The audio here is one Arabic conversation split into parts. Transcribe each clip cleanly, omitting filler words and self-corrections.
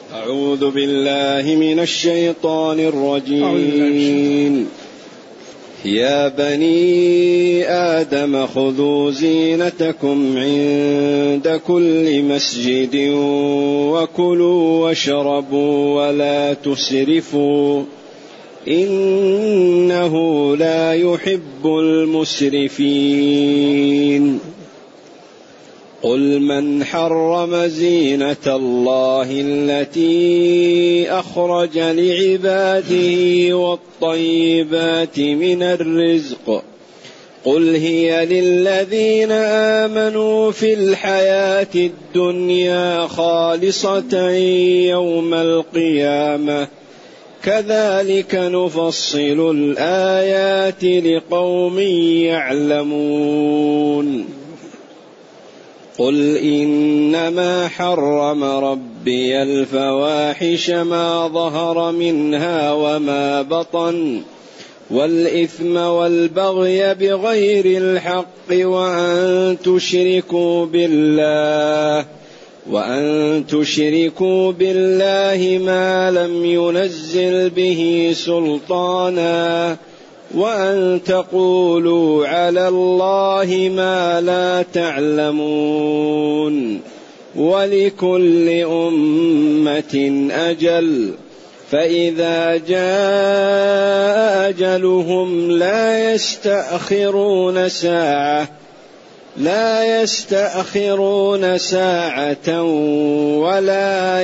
أعوذ بالله من الشيطان الرجيم. يا بني آدم خذوا زينتكم عند كل مسجد وكلوا واشربوا ولا تسرفوا إنه لا يحب المسرفين. قل من حرم زينة الله التي أخرج لعباده والطيبات من الرزق قل هي للذين آمنوا في الحياة الدنيا خالصة يوم القيامة كذلك نفصل الآيات لقوم يعلمون. قل إنما حرم ربي الفواحش ما ظهر منها وما بطن والإثم والبغي بغير الحق وأن تشركوا بالله ما لم ينزل به سلطانا وأن تقولوا على الله ما لا تعلمون. ولكل أمة أجل فإذا جاء أجلهم لا يستأخرون ساعة ولا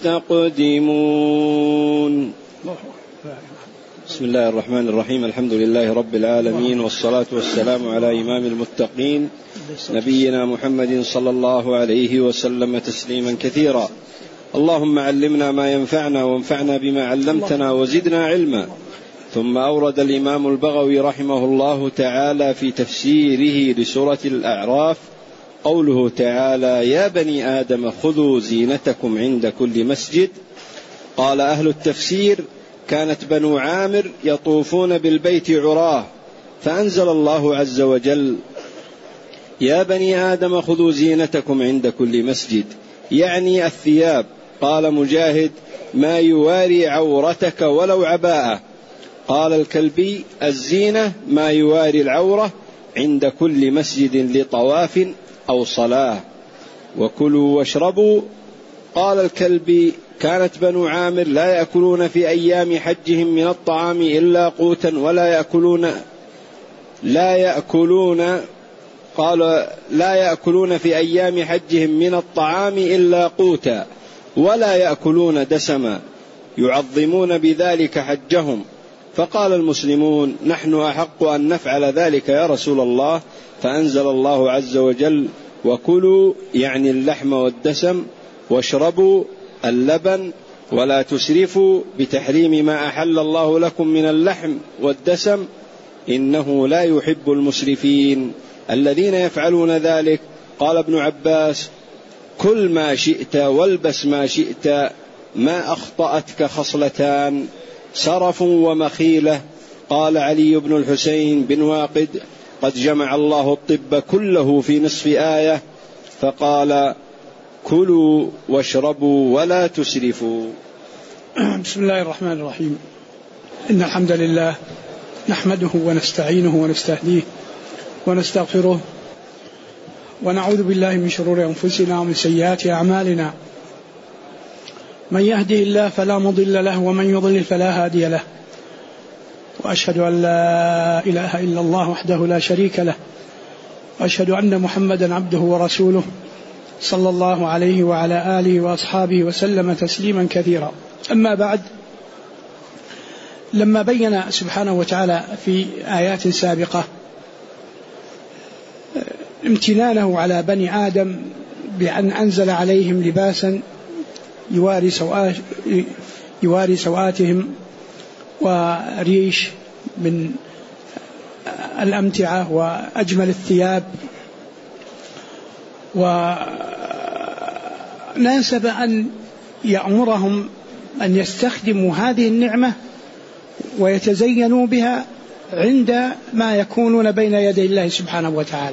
يستقدمون. بسم الله الرحمن الرحيم. الحمد لله رب العالمين والصلاة والسلام على إمام المتقين نبينا محمد صلى الله عليه وسلم تسليما كثيرا. اللهم علمنا ما ينفعنا وانفعنا بما علمتنا وزدنا علما. ثم أورد الإمام البغوي رحمه الله تعالى في تفسيره لسورة الأعراف قوله تعالى: يا بني آدم خذوا زينتكم عند كل مسجد. قال أهل التفسير: كانت بنو عامر يطوفون بالبيت عراه، فأنزل الله عز وجل: يا بني آدم خذوا زينتكم عند كل مسجد، يعني الثياب. قال مجاهد: ما يواري عورتك ولو عباءة. قال الكلبي: الزينة ما يواري العورة عند كل مسجد لطواف أو صلاة. وكلوا واشربوا. قال الكلبي: كانت بنو عامر لا يأكلون في أيام حجهم من الطعام إلا قوتا لا يأكلون في أيام حجهم من الطعام إلا قوتا ولا يأكلون دسما يعظمون بذلك حجهم. فقال المسلمون: نحن أحق أن نفعل ذلك يا رسول الله. فأنزل الله عز وجل: وكلوا يعني اللحم والدسم، واشربوا اللبن، ولا تسرفوا بتحريم ما أحل الله لكم من اللحم والدسم إنه لا يحب المسرفين الذين يفعلون ذلك. قال ابن عباس: كل ما شئت والبس ما شئت ما أخطأتك خصلتان سرف ومخيلة. قال علي بن الحسين بن واقد: قد جمع الله الطب كله في نصف آية، فقال: كلوا واشربوا ولا تسرفوا. بسم الله الرحمن الرحيم. إن الحمد لله نحمده ونستعينه ونستهديه ونستغفره ونعوذ بالله من شرور أنفسنا ومن سيئات أعمالنا. من يهده الله فلا مضل له ومن يضلل فلا هادي له. وأشهد أن لا إله إلا الله وحده لا شريك له، وأشهد أن محمدا عبده ورسوله صلى الله عليه وعلى آله وأصحابه وسلم تسليما كثيرا. أما بعد، لما بين سبحانه وتعالى في آيات سابقة امتنانه على بني آدم بأن أنزل عليهم لباسا يواري سوآتهم وريش من الأمتعة وأجمل الثياب، وناسب أن يأمرهم أن يستخدموا هذه النعمة ويتزينوا بها عند ما يكونون بين يدي الله سبحانه وتعالى.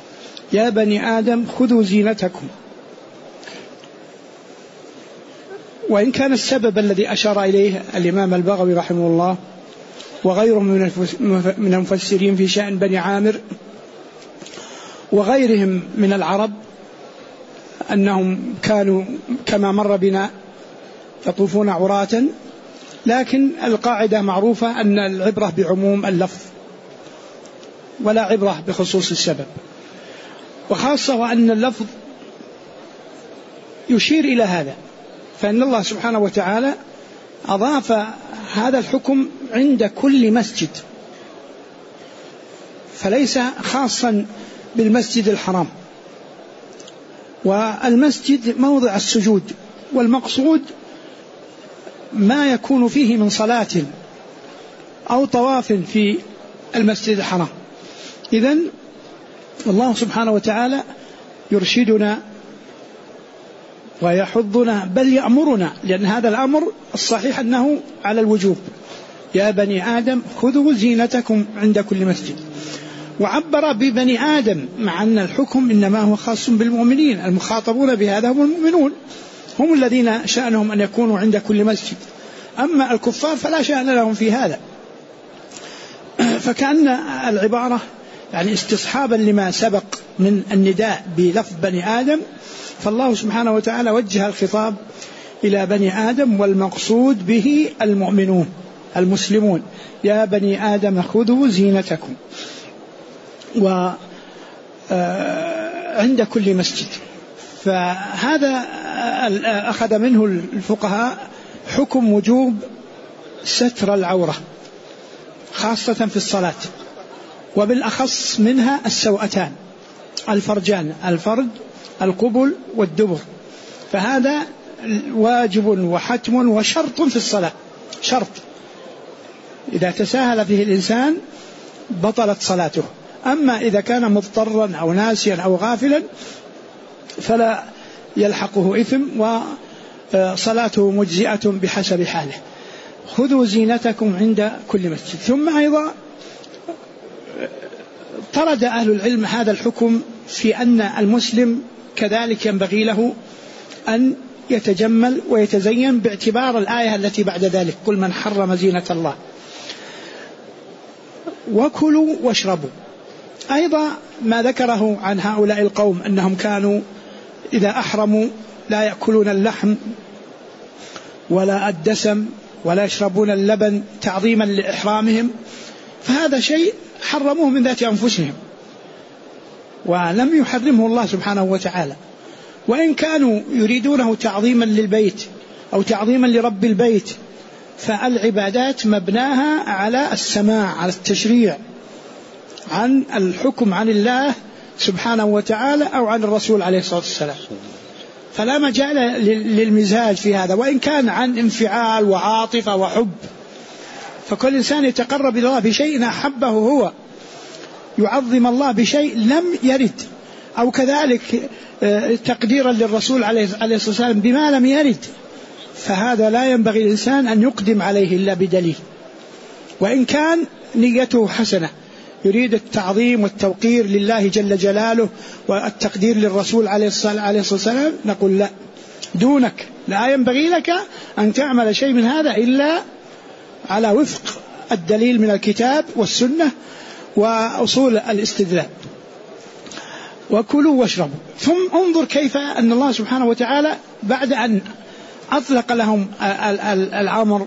يا بني آدم خذوا زينتكم. وإن كان السبب الذي أشار إليه الإمام البغوي رحمه الله وغيره من المفسرين في شأن بني عامر وغيرهم من العرب أنهم كانوا كما مر بنا يطوفون عراة، لكن القاعدة معروفة أن العبرة بعموم اللفظ ولا عبرة بخصوص السبب، وخاصة وأن اللفظ يشير إلى هذا، فإن الله سبحانه وتعالى أضاف هذا الحكم عند كل مسجد، فليس خاصا بالمسجد الحرام. والمسجد موضع السجود، والمقصود ما يكون فيه من صلاة أو طواف في المسجد الحرام. إذن الله سبحانه وتعالى يرشدنا ويحضنا بل يأمرنا، لأن هذا الأمر الصحيح أنه على الوجوب: يا بني آدم خذوا زينتكم عند كل مسجد. وعبر ببني آدم مع أن الحكم إنما هو خاص بالمؤمنين، المخاطبون بهذا هم المؤمنون، هم الذين شأنهم أن يكونوا عند كل مسجد، أما الكفار فلا شأن لهم في هذا. فكأن العبارة يعني استصحابا لما سبق من النداء بلفظ بني آدم، فالله سبحانه وتعالى وجه الخطاب إلى بني آدم، والمقصود به المؤمنون المسلمون: يا بني آدم خذوا زينتكم وعند كل مسجد. فهذا أخذ منه الفقهاء حكم وجوب ستر العورة خاصة في الصلاة، وبالأخص منها السوأتان الفرجان، الفرج القبل والدبر، فهذا واجب وحتم وشرط في الصلاة، شرط إذا تساهل فيه الإنسان بطلت صلاته. أما إذا كان مضطرا أو ناسيا أو غافلا فلا يلحقه إثم وصلاته مجزئة بحسب حاله. خذوا زينتكم عند كل مسجد. ثم أيضا طرد أهل العلم هذا الحكم في أن المسلم كذلك ينبغي له أن يتجمل ويتزين باعتبار الآية التي بعد ذلك: قل من حرم زينة الله. وكلوا واشربوا. أيضا ما ذكره عن هؤلاء القوم أنهم كانوا إذا أحرموا لا يأكلون اللحم ولا الدسم ولا يشربون اللبن تعظيما لإحرامهم، فهذا شيء حرموه من ذات أنفسهم ولم يحرمه الله سبحانه وتعالى، وإن كانوا يريدونه تعظيما للبيت أو تعظيما لرب البيت، فالعبادات مبناها على السماع، على التشريع، عن الحكم عن الله سبحانه وتعالى أو عن الرسول عليه الصلاة والسلام، فلا مجال للمزاج في هذا، وإن كان عن انفعال وعاطفة وحب. فكل إنسان يتقرب إلى الله بشيء أحبه هو، يعظم الله بشيء لم يرد، أو كذلك تقديرا للرسول عليه الصلاة والسلام بما لم يرد، فهذا لا ينبغي الإنسان أن يقدم عليه إلا بدليل، وإن كان نيته حسنة يريد التعظيم والتوقير لله جل جلاله والتقدير للرسول عليه الصلاة والسلام، نقول لا، دونك، لا ينبغي لك أن تعمل شيء من هذا إلا على وفق الدليل من الكتاب والسنة وأصول الاستدلال. وكلوا واشربوا. ثم انظر كيف أن الله سبحانه وتعالى بعد أن أطلق لهم الأمر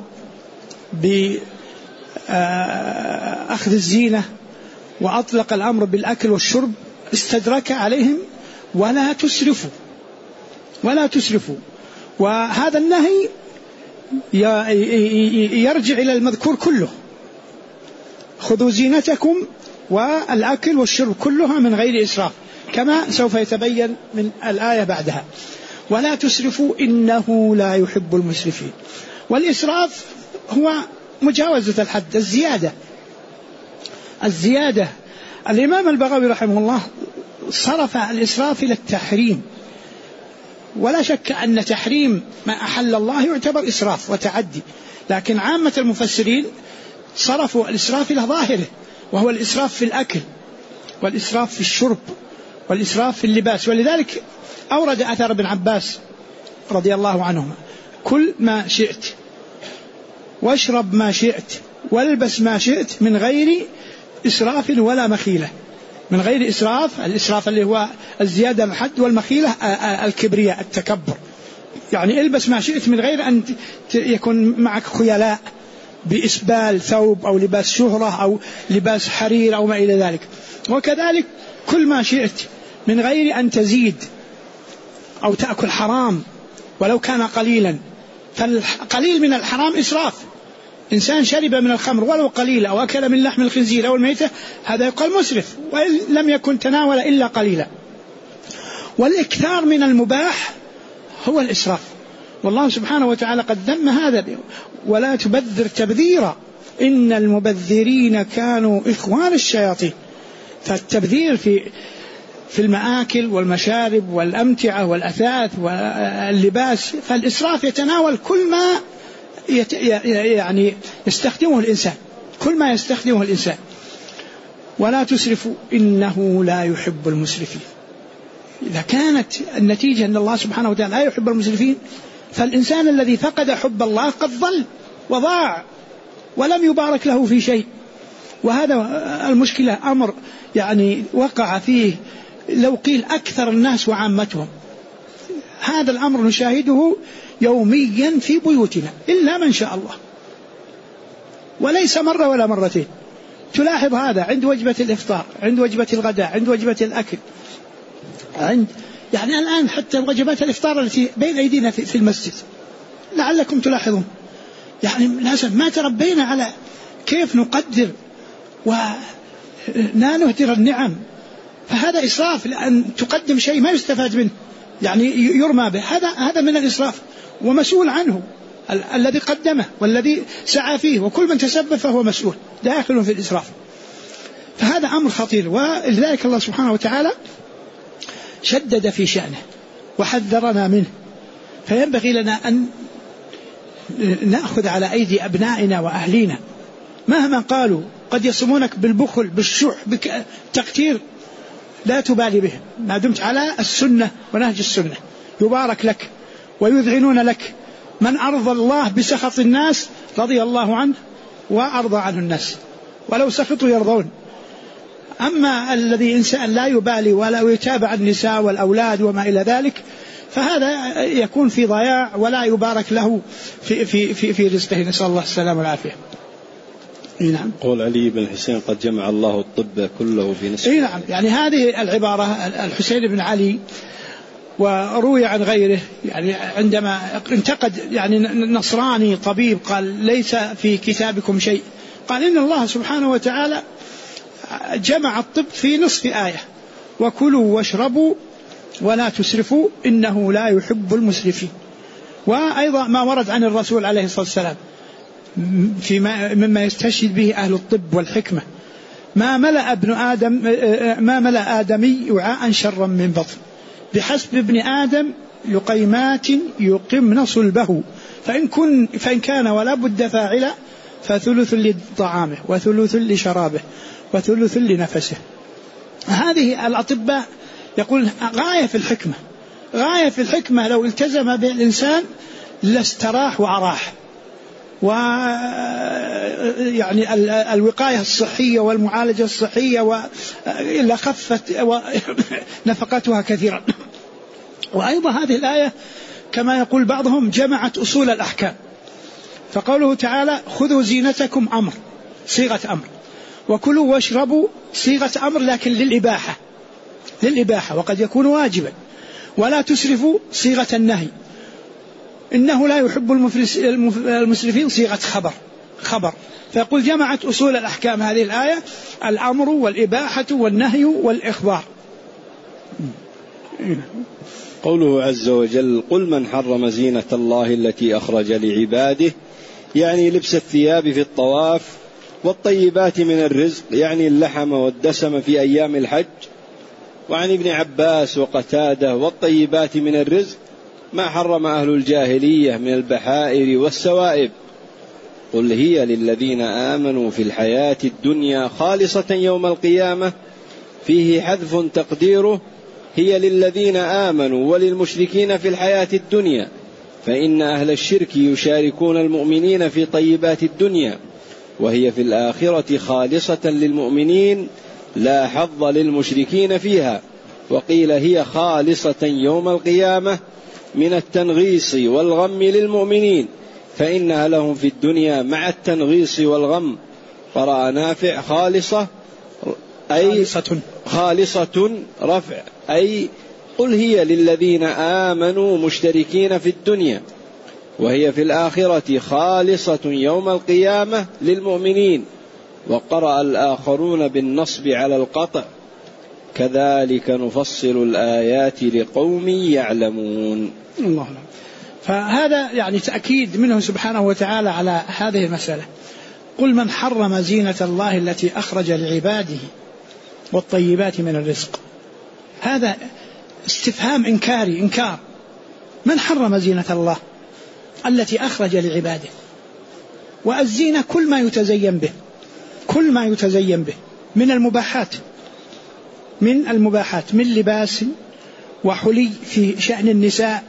بأخذ الزينة وأطلق الأمر بالأكل والشرب، استدرك عليهم: ولا تسرفوا، ولا تسرفوا. وهذا النهي يرجع إلى المذكور كله: خذوا زينتكم والأكل والشرب كلها من غير إسراف، كما سوف يتبين من الآية بعدها: ولا تسرفوا إنه لا يحب المسرفين. والإسراف هو مجاوزة الحد، الزيادة. الإمام البغوي رحمه الله صرف الإسراف إلى التحريم، ولا شك أن تحريم ما أحل الله يعتبر إسراف وتعدي، لكن عامة المفسرين صرفوا الإسراف إلى ظاهره، وهو الإسراف في الأكل والإسراف في الشرب والإسراف في اللباس. ولذلك أورد أثر ابن عباس رضي الله عنهما كل ما شئت واشرب ما شئت والبس ما شئت من غير إسراف ولا مخيلة. من غير إسراف، الإسراف اللي هو الزيادة الحد، والمخيلة الكبرياء التكبر. يعني البس ما شئت من غير أن يكون معك خيلاء بإسبال ثوب أو لباس شهرة أو لباس حرير أو ما إلى ذلك. وكذلك كل ما شئت من غير أن تزيد أو تأكل حرام ولو كان قليلا، فالقليل من الحرام إسراف. إنسان شرب من الخمر ولو قليلا أو أكل من لحم الخنزير أو الميتة، هذا يقال مسرف، وإن لم يكن تناول إلا قليلا. والإكثار من المباح هو الإسراف، والله سبحانه وتعالى قد ذم هذا: ولا تبذر تبذيرا إن المبذرين كانوا إخوان الشياطين. فالتبذير في المآكل والمشارب والأمتعة والأثاث واللباس، فالإسراف يتناول كل ما يعني يستخدمه الإنسان، كل ما يستخدمه الإنسان. ولا تسرفوا إنه لا يحب المسرفين. إذا كانت النتيجة أن الله سبحانه وتعالى لا يحب المسرفين، فالإنسان الذي فقد حب الله قد ضل وضاع ولم يبارك له في شيء. وهذا المشكلة أمر يعني وقع فيه لو قيل أكثر الناس وعامتهم. هذا الأمر نشاهده يوميا في بيوتنا إلا من شاء الله، وليس مرة ولا مرتين. تلاحظ هذا عند وجبة الإفطار، عند وجبة الغداء، عند وجبة الأكل، يعني الآن حتى وجبات الإفطار التي بين أيدينا في المسجد لعلكم تلاحظون. يعني لازم ما تربينا على كيف نقدر ولا نهدر النعم، فهذا إسراف. لأن تقدم شيء ما يستفاد منه، يعني يرمى به، هذا من الإسراف، ومسؤول عنه الذي قدمه والذي سعى فيه، وكل من تسبب فهو مسؤول، داخل في الإسراف. فهذا أمر خطير، ولذلك الله سبحانه وتعالى شدد في شأنه وحذرنا منه. فينبغي لنا أن نأخذ على أيدي أبنائنا وأهلينا مهما قالوا. قد يصمونك بالبخل، بالشح، بالتقتير، لا تبالي به ما دمت على السنة ونهج السنة، يبارك لك ويذعنون لك. من أرضى الله بسخط الناس رضي الله عنه وأرضى عنه الناس، ولو سخطوا يرضون. أما الذي إنسان لا يبالي ولا يتابع النساء والأولاد وما إلى ذلك، فهذا يكون في ضياع ولا يبارك له في رزقه. نسأل الله السلامة والعافية. نعم. قول علي بن الحسين: قد جمع الله الطب كله في نصف. نعم، يعني هذه العبارة الحسين بن علي، وروي عن غيره، يعني عندما انتقد يعني نصراني طبيب قال: ليس في كتابكم شيء. قال: إن الله سبحانه وتعالى جمع الطب في نصف آية: وكلوا واشربوا ولا تسرفوا إنه لا يحب المسرفين. وأيضا ما ورد عن الرسول عليه الصلاة والسلام مما يستشهد به أهل الطب والحكمة: ما ملأ آدمي وعاء شرا من بطن، بحسب ابن آدم لقيمات يقمن صلبه، فإن كان ولا بد فاعلا فثلث لطعامه وثلث لشرابه وثلث لنفسه. هذه الأطباء يقول غاية في الحكمة، غاية في الحكمة. لو التزم به الإنسان لاستراح وأراح. ويعني الوقاية الصحية والمعالجة الصحية لخفت نفقتها كثيرا. وأيضا هذه الآية كما يقول بعضهم جمعت أصول الأحكام، فقوله تعالى: خذوا زينتكم أمر، صيغة أمر، وكلوا واشربوا صيغة أمر لكن للإباحة وقد يكون واجبا، ولا تسرفوا صيغة النهي، إنه لا يحب المسرفين صيغة خبر. فيقول جمعت أصول الأحكام هذه الآية: الأمر والإباحة والنهي والإخبار. قوله عز وجل: قل من حرم زينة الله التي أخرج لعباده، يعني لبس الثياب في الطواف، والطيبات من الرزق، يعني اللحم والدسم في أيام الحج. وعن ابن عباس وقتادة: والطيبات من الرزق ما حرم أهل الجاهلية من البحائر والسوائب، قل هي للذين آمنوا في الحياة الدنيا خالصة يوم القيامة، فيه حذف تقديره: هي للذين آمنوا وللمشركين في الحياة الدنيا. فإن أهل الشرك يشاركون المؤمنين في طيبات الدنيا، وهي في الآخرة خالصة للمؤمنين لا حظ للمشركين فيها. وقيل هي خالصة يوم القيامة من التنغيص والغم للمؤمنين، فإنها لهم في الدنيا مع التنغيص والغم. قرأ نافع خالصة أي خالصة رفع، أي قل هي للذين آمنوا مشتركين في الدنيا، وهي في الآخرة خالصة يوم القيامة للمؤمنين. وقرأ الآخرون بالنصب على القطع كذلك نفصل الآيات لقوم يعلمون. الله. فهذا يعني تأكيد منه سبحانه وتعالى على هذه المسألة. قل من حرم زينة الله التي أخرج لعباده والطيبات من الرزق. هذا استفهام إنكاري، إنكار. من حرم زينة الله التي أخرج لعباده؟ والزينة كل ما يتزين به، كل ما يتزين به من المباحات، من المباحات، من لباس وحلي في شأن النساء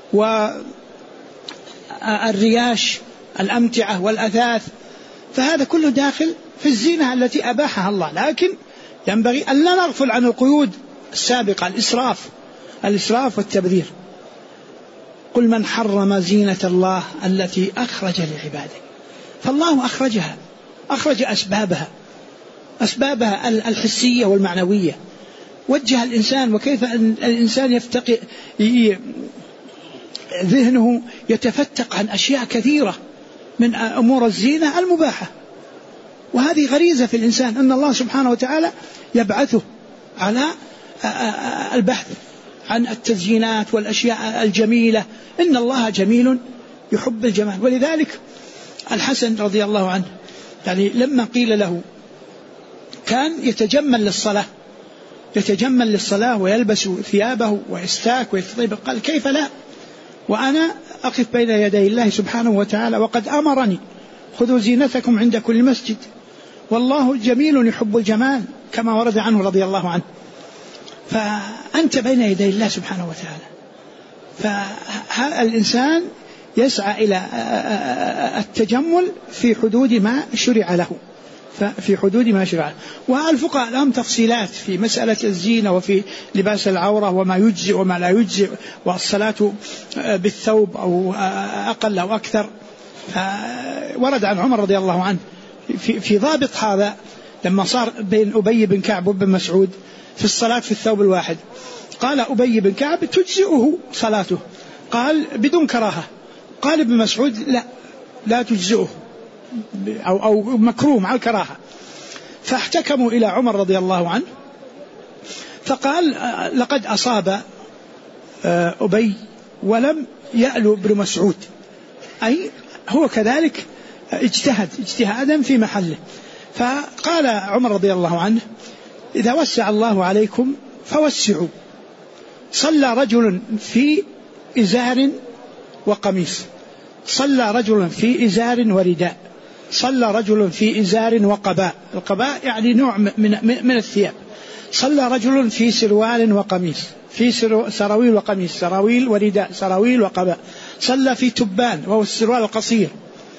والرياش الأمتعة والأثاث، فهذا كله داخل في الزينة التي أباحها الله. لكن ينبغي أن لا نغفل عن القيود السابقة، الإسراف والتبذير. قل من حرم زينة الله التي أخرج لعباده، فالله أخرجها، أخرج أسبابها الحسية والمعنوية. وجه الإنسان، وكيف أن الإنسان يفتقر ذهنه يتفتق عن أشياء كثيرة من أمور الزينة المباحة، وهذه غريزة في الإنسان أن الله سبحانه وتعالى يبعثه على البحث عن التزيينات والأشياء الجميلة. إن الله جميل يحب الجمال. ولذلك الحسن رضي الله عنه يعني لما قيل له كان يتجمل للصلاة ويلبس ثيابه ويستاك ويتطيب، قال كيف لا وأنا أقف بين يدي الله سبحانه وتعالى وقد أمرني خذوا زينتكم عند كل مسجد والله جميل يحب الجمال، كما ورد عنه رضي الله عنه. فأنت بين يدي الله سبحانه وتعالى، فالإنسان يسعى إلى التجمل في حدود ما شرع له، في حدود ما شرع. والفقهاء لهم تفصيلات في مسألة الزينة وفي لباس العورة وما يجزئ وما لا يجزئ، والصلاة بالثوب أو أقل أو أكثر. ورد عن عمر رضي الله عنه في ضابط هذا لما صار بين أبي بن كعب وابن مسعود في الصلاة في الثوب الواحد، قال أبي بن كعب تجزئه صلاته، قال بدون كراهة. قال ابن مسعود لا تجزئه أو مكروه مع الكراهة. فاحتكموا إلى عمر رضي الله عنه فقال لقد أصاب أبي ولم يألو ابن مسعود، أي هو كذلك اجتهد اجتهادا في محله. فقال عمر رضي الله عنه إذا وسع الله عليكم فوسعوا. صلى رجل في إزار وقميص، صلى رجل في إزار ورداء، صلى رجل في إزار وقباء، القباء يعني نوع من الثياب، صلى رجل في سروال وقميص، في سراويل وقميص، سراويل ورداء، سراويل وقباء، صلى في تبان وهو السروال القصير،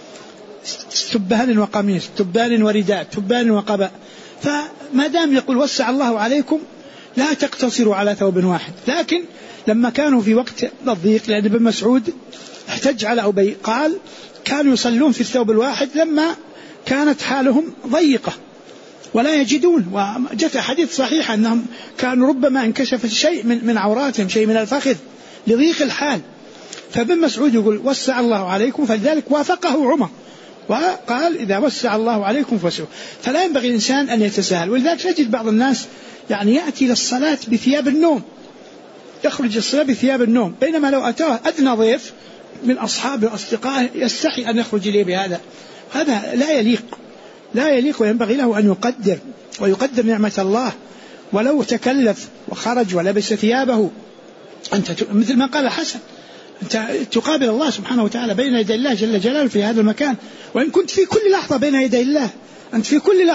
تبان وقميص، تبان ورداء، تبان وقباء. فما دام يقول وسع الله عليكم لا تقتصروا على ثوب واحد. لكن لما كانوا في وقت الضيق، لأن ابن مسعود احتج على أبي، قال كانوا يصلون في الثوب الواحد لما كانت حالهم ضيقة ولا يجدون، وجاء حديث صحيح أنهم كانوا ربما انكشف شيء من عوراتهم، شيء من الفخذ لضيق الحال. فابن مسعود يقول وسع الله عليكم، فلذلك وافقه عمر وقال إذا وسع الله عليكم فوسعوا. فلا ينبغي الإنسان أن يتساهل. ولذلك نجد بعض الناس يعني يأتي للصلاة بثياب النوم، يخرج الصلاة بثياب النوم، بينما لو أتاه أدنى ضيف من أصحابه وأصدقائه يستحي أن يخرج إليه بهذا. هذا لا يليق، وينبغي له أن يقدر نعمة الله. ولو تكلف وخرج ولبس ثيابه، أنت مثل ما قال الحسن أنت تقابل الله سبحانه وتعالى بين يدي الله جل جلاله في هذا المكان. وإن كنت في كل لحظة بين يدي الله، أنت في كل لحظة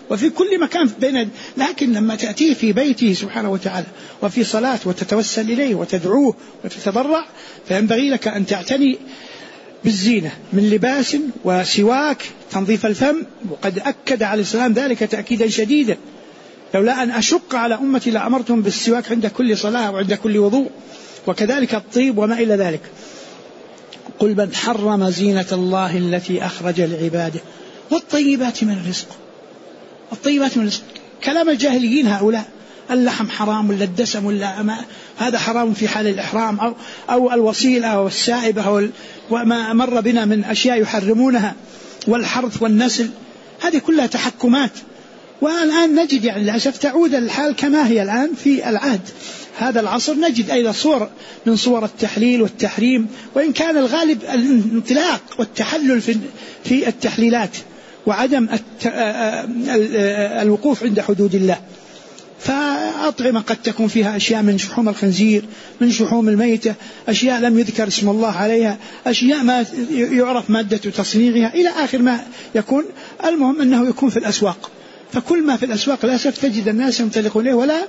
وفي كل مكان بين، لكن لما تأتيه في بيته سبحانه وتعالى وفي صلاة وتتوسل إليه وتدعوه وتتضرع، فينبغي لك أن تعتني بالزينة من لباس وسواك تنظيف الفم. وقد أكد عليه السلام ذلك تأكيدا شديدا: لولا أن أشق على أمتي لأمرتهم بالسواك عند كل صلاة وعند كل وضوء، وكذلك الطيب وما إلى ذلك. قل من حرم زينة الله التي أخرج لعباده والطيبات من الرزق. الطيبات من الرزق كلام الجاهليين هؤلاء، اللحم حرام ولا الدسم ولا هذا حرام في حال الإحرام أو الوصيلة أو السائبة وما مر بنا من أشياء يحرمونها، والحرث والنسل، هذه كلها تحكمات. والآن نجد يعني للأسف تعود الحال كما هي الآن في العهد هذا العصر، نجد أيضا صور من صور التحليل والتحريم، وإن كان الغالب الانطلاق والتحلل في التحليلات وعدم الوقوف عند حدود الله. فأطعمة قد تكون فيها أشياء من شحوم الخنزير، من شحوم الميتة، أشياء لم يذكر اسم الله عليها، أشياء ما يعرف مادة تصنيعها إلى آخر ما يكون. المهم أنه يكون في الأسواق، فكل ما في الأسواق للأسف تجد الناس ينطلقون إليه ولا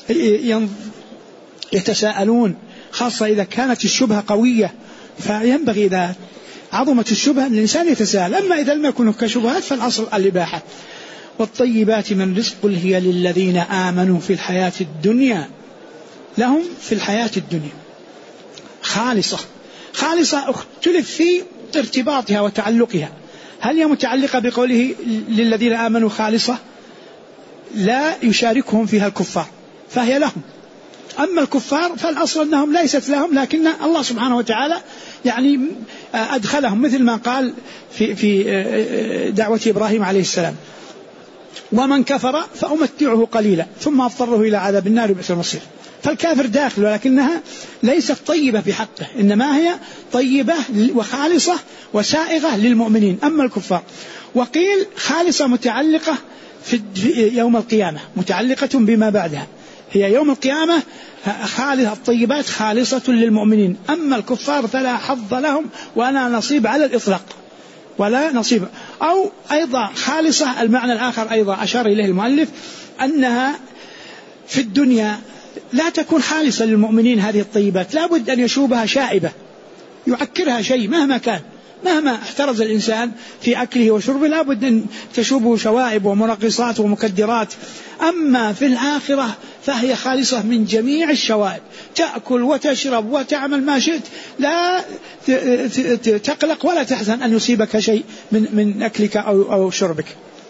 يتساءلون، خاصة إذا كانت الشبهة قوية. فينبغي إذا عظمت الشبهة أن الإنسان يتساءل، أما إذا لم يكن كشبهات فالأصل الإباحة. والطيبات من رزق قل هي للذين آمنوا في الحياة الدنيا، لهم في الحياة الدنيا خالصة. اختلف في ارتباطها وتعلقها، هل هي متعلقة بقوله للذين آمنوا خالصة؟ لا يشاركهم فيها الكفار فهي لهم، أما الكفار فالأصل أنهم ليست لهم، لكن الله سبحانه وتعالى يعني أدخلهم، مثل ما قال في دعوة إبراهيم عليه السلام: ومن كفر فأمتعه قليلا ثم أضطره إلى عذاب النار وبئس المصير. فالكافر داخل، ولكنها ليست طيبة بحقه، إنما هي طيبة وخالصة وسائغة للمؤمنين. أما الكفار وقيل خالصة متعلقة في يوم القيامة، متعلقة بما بعدها، هي يوم القيامة خالصة، الطيبات خالصة للمؤمنين، أما الكفار فلا حظ لهم ولا نصيب على الإطلاق، ولا نصيب. أو أيضا خالصة المعنى الآخر أيضا أشار إليه المؤلف، أنها في الدنيا لا تكون خالصة للمؤمنين. هذه الطيبات لا بد أن يشوبها شائبة يعكرها شيء مهما كان، مهما احترز الإنسان في أكله وشربه لا بد أن تشوبه شوائب ومنقصات ومكدرات. أما في الآخرة فهي خالصة من جميع الشوائب، تأكل وتشرب وتعمل ما شئت، لا تقلق ولا تحزن أن يصيبك شيء من أكلك أو شربك.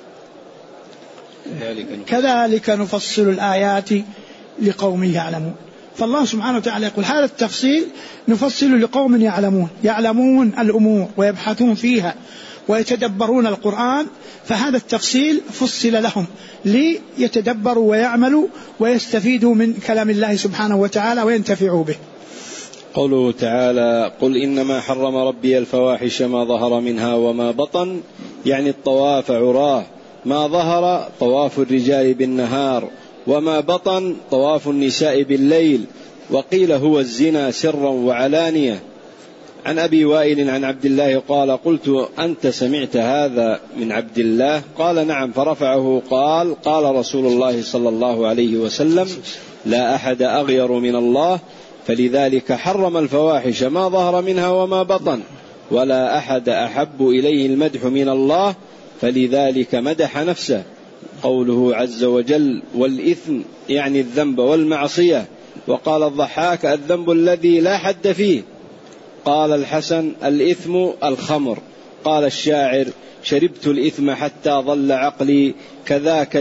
كذلك نفصل الآيات لقوم يعلمون. فالله سبحانه وتعالى يقول هذا التفصيل نفصل لقوم يعلمون الأمور ويبحثون فيها ويتدبرون القرآن، فهذا التفصيل فصل لهم ليتدبروا ويعملوا ويستفيدوا من كلام الله سبحانه وتعالى وينتفعوا به. قوله تعالى: قل إنما حرم ربي الفواحش ما ظهر منها وما بطن، يعني الطواف عراه، ما ظهر طواف الرجال بالنهار، وما بطن طواف النساء بالليل، وقيل هو الزنا سرا وعلانية. عن أبي وائل عن عبد الله قال: قلت أنت سمعت هذا من عبد الله؟ قال: نعم. فرفعه قال: قال رسول الله صلى الله عليه وسلم: لا أحد أغير من الله، فلذلك حرم الفواحش ما ظهر منها وما بطن، ولا أحد أحب إليه المدح من الله، فلذلك مدح نفسه. قوله عز وجل: والإثم يعني الذنب والمعصية. وقال الضحاك: الذنب الذي لا حد فيه. قال الحسن: الإثم الخمر. قال الشاعر: شربت الإثم حتى ضل عقلي، كذاك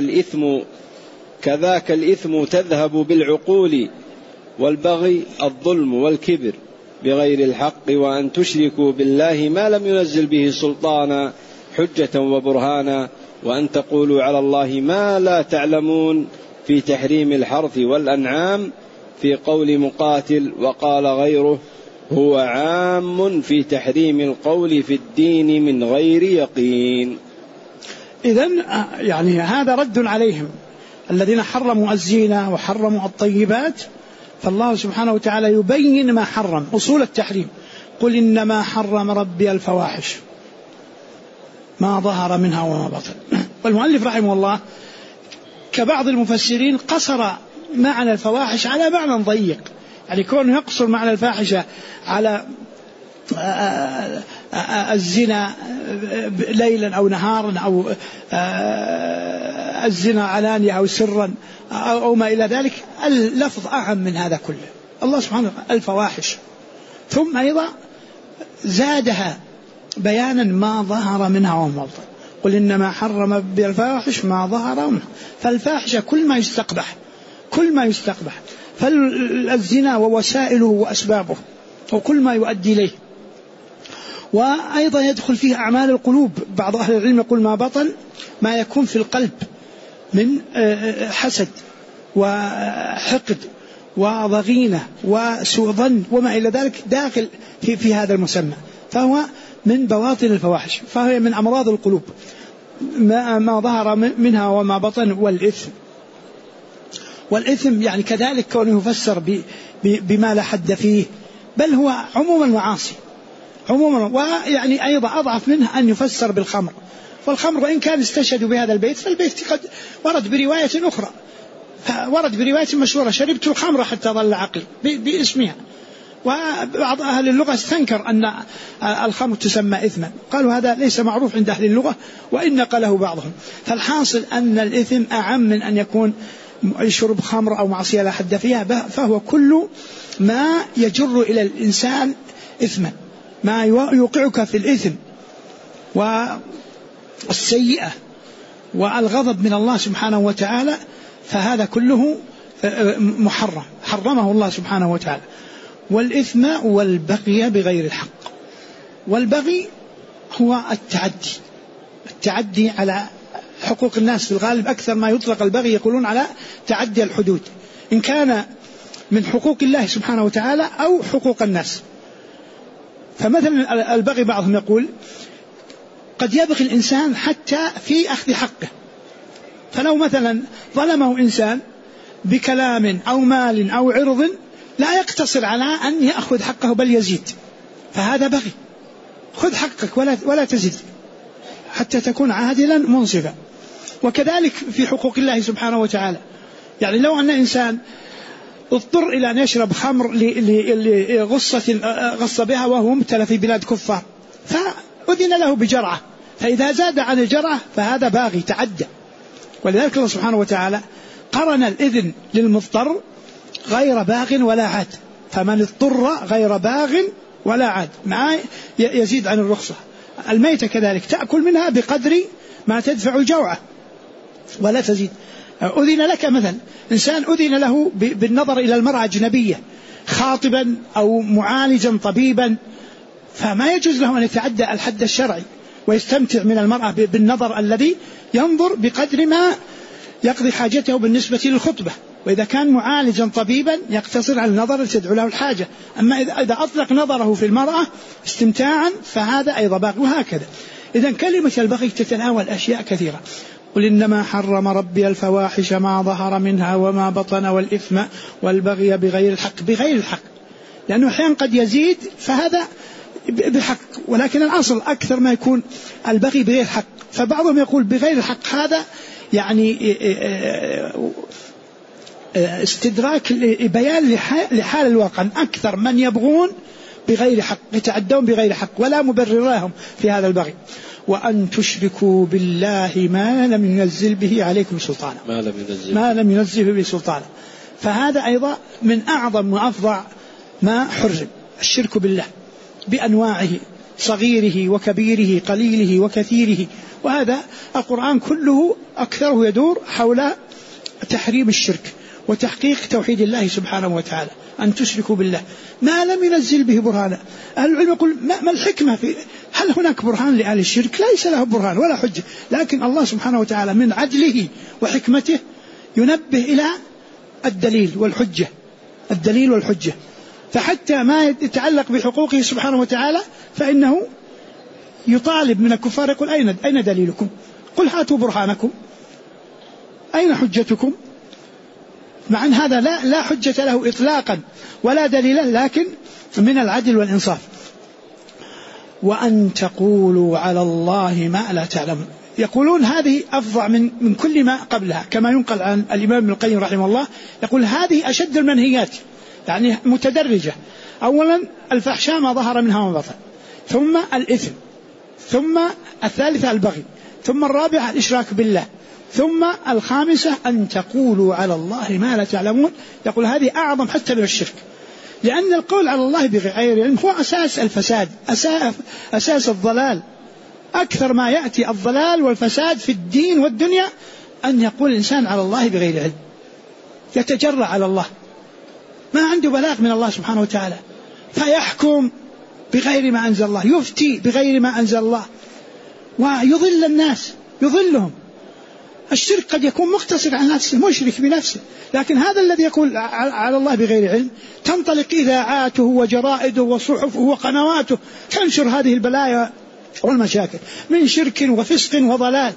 الإثم تذهب بالعقول، والبغي الظلم والكبر بغير الحق، وأن تشركوا بالله ما لم ينزل به سلطانا حجة وبرهانا، وأن تقولوا على الله ما لا تعلمون، في تحريم الحرث والأنعام، في قول مقاتل وقال غيره: هو عام في تحريم القول في الدين من غير يقين. إذن يعني هذا رد عليهم الذين حرموا الزينة وحرموا الطيبات، فالله سبحانه وتعالى يبين ما حرم، أصول التحريم. قل إنما حرم ربي الفواحش ما ظهر منها وما بطن. والمؤلف رحمه الله كبعض المفسرين قصر معنى الفواحش على معنى ضيق، يعني كونه يقصر معنى الفاحشة على الزنا ليلا أو نهارا، أو الزنا علانية أو سرا أو ما إلى ذلك، اللفظ أعم من هذا كله. الله سبحانه وتعالى الفواحش، ثم أيضا زادها بيانا ما ظهر منها وما بطن. قل إنما حرم بالفواحش ما ظهر منها، فالفاحشة كل ما يستقبح، فالزنا ووسائله وأسبابه وكل ما يؤدي إليه. وأيضا يدخل فيه أعمال القلوب. بعض أهل العلم يقول ما بطن ما يكون في القلب من حسد وحقد وضغينة وسوء ظن وما إلى ذلك داخل في هذا المسمى، فهو من بواطن الفواحش، فهي من أمراض القلوب ما ظهر منها وما بطن. والإثم يعني كذلك كونه يفسر بما لا حد فيه، بل هو عموما معاصي عموما. ويعني أيضا أضعف منه أن يفسر بالخمر، والخمر وإن كان استشهدوا بهذا البيت، فالبيت قد ورد برواية أخرى، ورد برواية مشهورة شربت الخمر حتى ظل عقلي باسمها. وبعض أهل اللغة استنكر أن الخمر تسمى إثما، قالوا هذا ليس معروف عند أهل اللغة وإن نقله بعضهم. فالحاصل أن الإثم أعم من أن يكون شرب خمر أو معصية لا حد فيها، فهو كل ما يجر إلى الإنسان إثما، ما يوقعك في الإثم والسيئة والغضب من الله سبحانه وتعالى، فهذا كله محرم، حرمه الله سبحانه وتعالى. والإثم والبغي بغير الحق. والبغي هو التعدي على حقوق الناس. في الغالب أكثر ما يطلق البغي يقولون على تعدي الحدود، إن كان من حقوق الله سبحانه وتعالى أو حقوق الناس. فمثلا البغي بعضهم يقول قد يبغي الإنسان حتى في أخذ حقه، فلو مثلا ظلمه إنسان بكلام أو مال أو عرض لا يقتصر على أن يأخذ حقه بل يزيد، فهذا بغي. خذ حقك ولا تزيد حتى تكون عادلا منصفا. وكذلك في حقوق الله سبحانه وتعالى، يعني لو أن إنسان اضطر إلى أن يشرب خمر لغصة غص بها وهو مبتلى في بلاد كفار، فأذن له بجرعة، فإذا زاد عن الجرعة فهذا باغي تعدى. ولذلك الله سبحانه وتعالى قرن الإذن للمضطر غير باغ ولا عاد، فمن اضطر غير باغ ولا عاد ما يزيد عن الرخصة. الميتة كذلك تأكل منها بقدر ما تدفع الجوعة ولا تزيد. أذن لك مثلا إنسان أذن له بالنظر إلى المرأة أجنبية خاطبا أو معالجا طبيبا، فما يجوز له أن يتعدى الحد الشرعي ويستمتع من المرأة بالنظر الذي ينظر بقدر ما يقضي حاجته بالنسبة للخطبة. وإذا كان معالجا طبيبا يقتصر على النظر الذي تدعو له الحاجة، أما إذا أطلق نظره في المرأة استمتاعا فهذا أيضا باغي. وهكذا إذا كلمة البغي تتناول أشياء كثيرة. قل إنما حرم ربي الفواحش ما ظهر منها وما بطن والإثم والبغي بغير الحق، لأنه أحيانا قد يزيد فهذا بحق، ولكن الأصل أكثر ما يكون البغي بغير الحق. فبعضهم يقول بغير الحق هذا يعني استدراك بيان لحال الواقع، أكثر من يبغون بغير حق يتعدون بغير حق ولا مبرر لهم في هذا البغي. وأن تشركوا بالله ما لم ينزل به عليكم سلطانا، ما لم ينزل به سلطانا. فهذا أيضا من أعظم وأفظع ما حرم، الشرك بالله بأنواعه، صغيره وكبيره، قليله وكثيره. وهذا القرآن كله أكثره يدور حول تحريم الشرك وتحقيق توحيد الله سبحانه وتعالى. أن تشركوا بالله ما لم ينزل به برهانا. أهل العلم يقول ما الحكمة في هل هناك برهان لأهل الشرك؟ ليس له برهان ولا حجة، لكن الله سبحانه وتعالى من عدله وحكمته ينبه إلى الدليل والحجة. فحتى ما يتعلق بحقوقه سبحانه وتعالى فإنه يطالب من الكفار يقول أين دليلكم؟ قل هاتوا برهانكم، أين حجتكم؟ مع أن هذا لا حجة له إطلاقا ولا دليل، لكن من العدل والإنصاف. وأن تقولوا على الله ما لا تعلمون. يقولون هذه أفظع من كل ما قبلها، كما ينقل عن الإمام ابن القيم رحمه الله يقول هذه أشد المنهيات، يعني متدرجة. أولا الفحشاء ما ظهر منها وما بطن، ثم الإثم، ثم الثالثة البغي، ثم الرابعة الإشراك بالله، ثم الخامسة أن تقولوا على الله ما لا تعلمون. يقول هذه أعظم حتى من الشرك، لأن القول على الله بغير علم هو أساس الفساد، أساس الضلال. أكثر ما يأتي الضلال والفساد في الدين والدنيا أن يقول الإنسان على الله بغير علم، يتجرأ على الله، ما عنده بلاغ من الله سبحانه وتعالى، فيحكم بغير ما أنزل الله، يفتي بغير ما أنزل الله، ويضل الناس، يضلهم. الشرك قد يكون مقتصر على نفسه، مشرك بنفسه، لكن هذا الذي يقول على الله بغير علم تنطلق إذاعاته وجرائده وصحفه وقنواته تنشر هذه البلايا والمشاكل من شرك وفسق وضلال،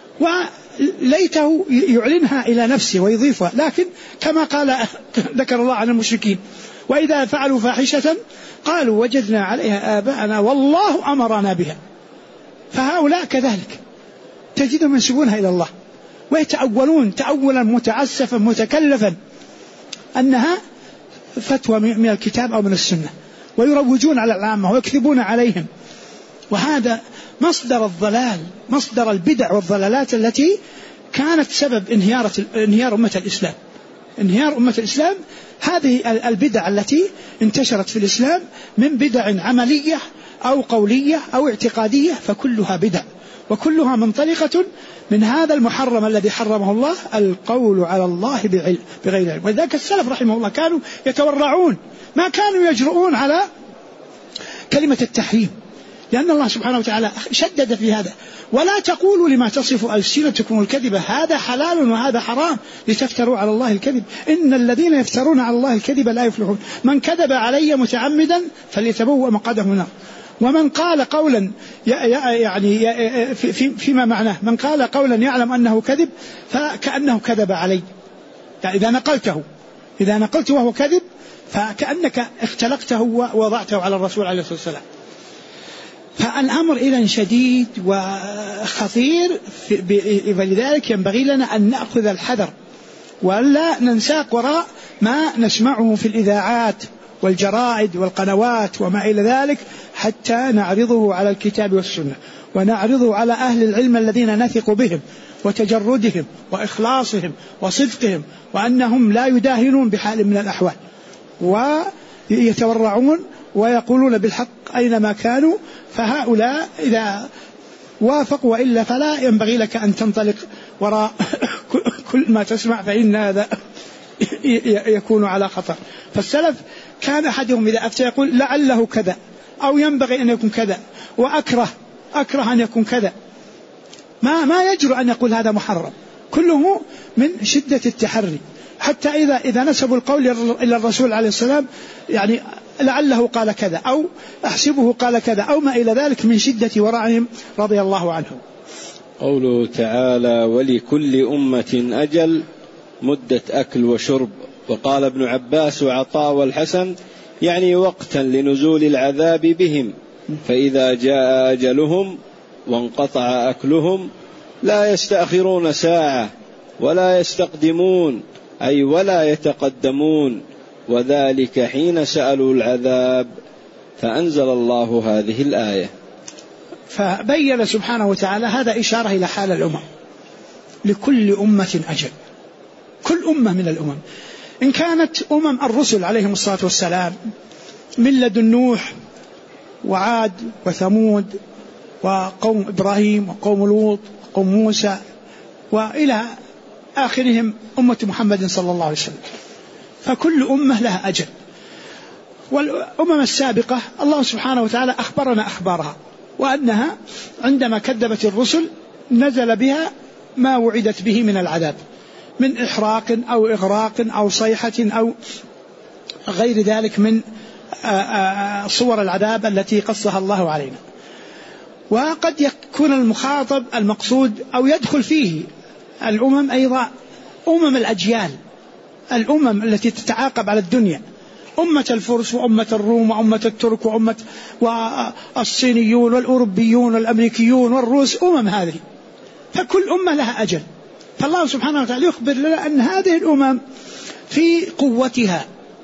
وليته يعلنها إلى نفسه ويضيفها. لكن كما قال ذكر الله عن المشركين وإذا فعلوا فاحشة قالوا وجدنا عليها آباءنا والله أمرنا بها. فهؤلاء كذلك تجدهم ينسبونها إلى الله ويتأولون تأولا متعسفا متكلفا أنها فتوى من الكتاب أو من السنة، ويروجون على العامة ويكذبون عليهم. وهذا مصدر الضلال، مصدر البدع والضلالات التي كانت سبب انهيار أمة الإسلام. انهيار أمة الإسلام هذه البدع التي انتشرت في الإسلام من بدع عملية أو قولية أو اعتقادية، فكلها بدع وكلها منطلقة من هذا المحرم الذي حرمه الله، القول على الله بغير علم. ولذلك السلف رحمه الله كانوا يتورعون، ما كانوا يجرؤون على كلمة التحريم، لأن الله سبحانه وتعالى شدد في هذا: ولا تقولوا لما تصف ألسنتكم الكذبة هذا حلال وهذا حرام لتفتروا على الله الكذب إن الذين يفترون على الله الكذب لا يفلحون. من كذب علي متعمدا فليتبوأ مقعده من النار. ومن قال قولا يعني فيما معناه من قال قولا يعلم أنه كذب فكأنه كذب علي، يعني إذا نقلته وهو كذب فكأنك اختلقته ووضعته على الرسول عليه الصلاة والسلام. فالأمر إذن شديد وخطير، فلذلك ينبغي لنا أن نأخذ الحذر ولا ننساق وراء ما نسمعه في الإذاعات والجرائد والقنوات وما إلى ذلك، حتى نعرضه على الكتاب والسنة، ونعرضه على أهل العلم الذين نثق بهم وتجردهم وإخلاصهم وصدقهم، وأنهم لا يداهنون بحال من الأحوال، ويتورعون ويقولون بالحق أينما كانوا. فهؤلاء إذا وافقوا وإلا فلا ينبغي لك أن تنطلق وراء كل ما تسمع، فإن هذا يكون على خطر. فالسلف كان أحدهم إذا أفتى يقول لعله كذا أو ينبغي أن يكون كذا، وأكره أن يكون كذا، ما يجرؤ أن يقول هذا محرم، كله من شدة التحري. حتى إذا نسبوا القول إلى الرسول عليه السلام يعني لعله قال كذا أو أحسبه قال كذا أو ما إلى ذلك من شدة ورعهم رضي الله عنهم. قوله تعالى ولكل أمة أجل مدة أكل وشرب. وقال ابن عباس وعطاء والحسن يعني وقتا لنزول العذاب بهم، فإذا جاء أجلهم وانقطع أكلهم لا يستأخرون ساعة ولا يستقدمون، أي ولا يتقدمون، وذلك حين سألوا العذاب، فأنزل الله هذه الآية. فبين سبحانه وتعالى هذا إشارة إلى حال الأمم، لكل أمة أجل، كل أمة من الأمم، إن كانت أمم الرسل عليهم الصلاة والسلام من لدن نوح وعاد وثمود وقوم إبراهيم وقوم لوط وقوم موسى وإلى آخرهم أمة محمد صلى الله عليه وسلم، فكل أمة لها أجل. والأمم السابقة الله سبحانه وتعالى أخبرنا أخبارها، وأنها عندما كذبت الرسل نزل بها ما وعدت به من العذاب، من إحراق أو إغراق أو صيحة أو غير ذلك من صور العذاب التي قصها الله علينا. وقد يكون المخاطب المقصود أو يدخل فيه الأمم أيضا أمم الأجيال، الأمم التي تتعاقب على الدنيا، أمة الفرس وأمة الروم وأمة الترك وأمة والصينيون والأوروبيون والأمريكيون والروس، هذه فكل أمة لها أجل. فالله سبحانه وتعالى يخبر لنا أن هذه الأمم في قوتها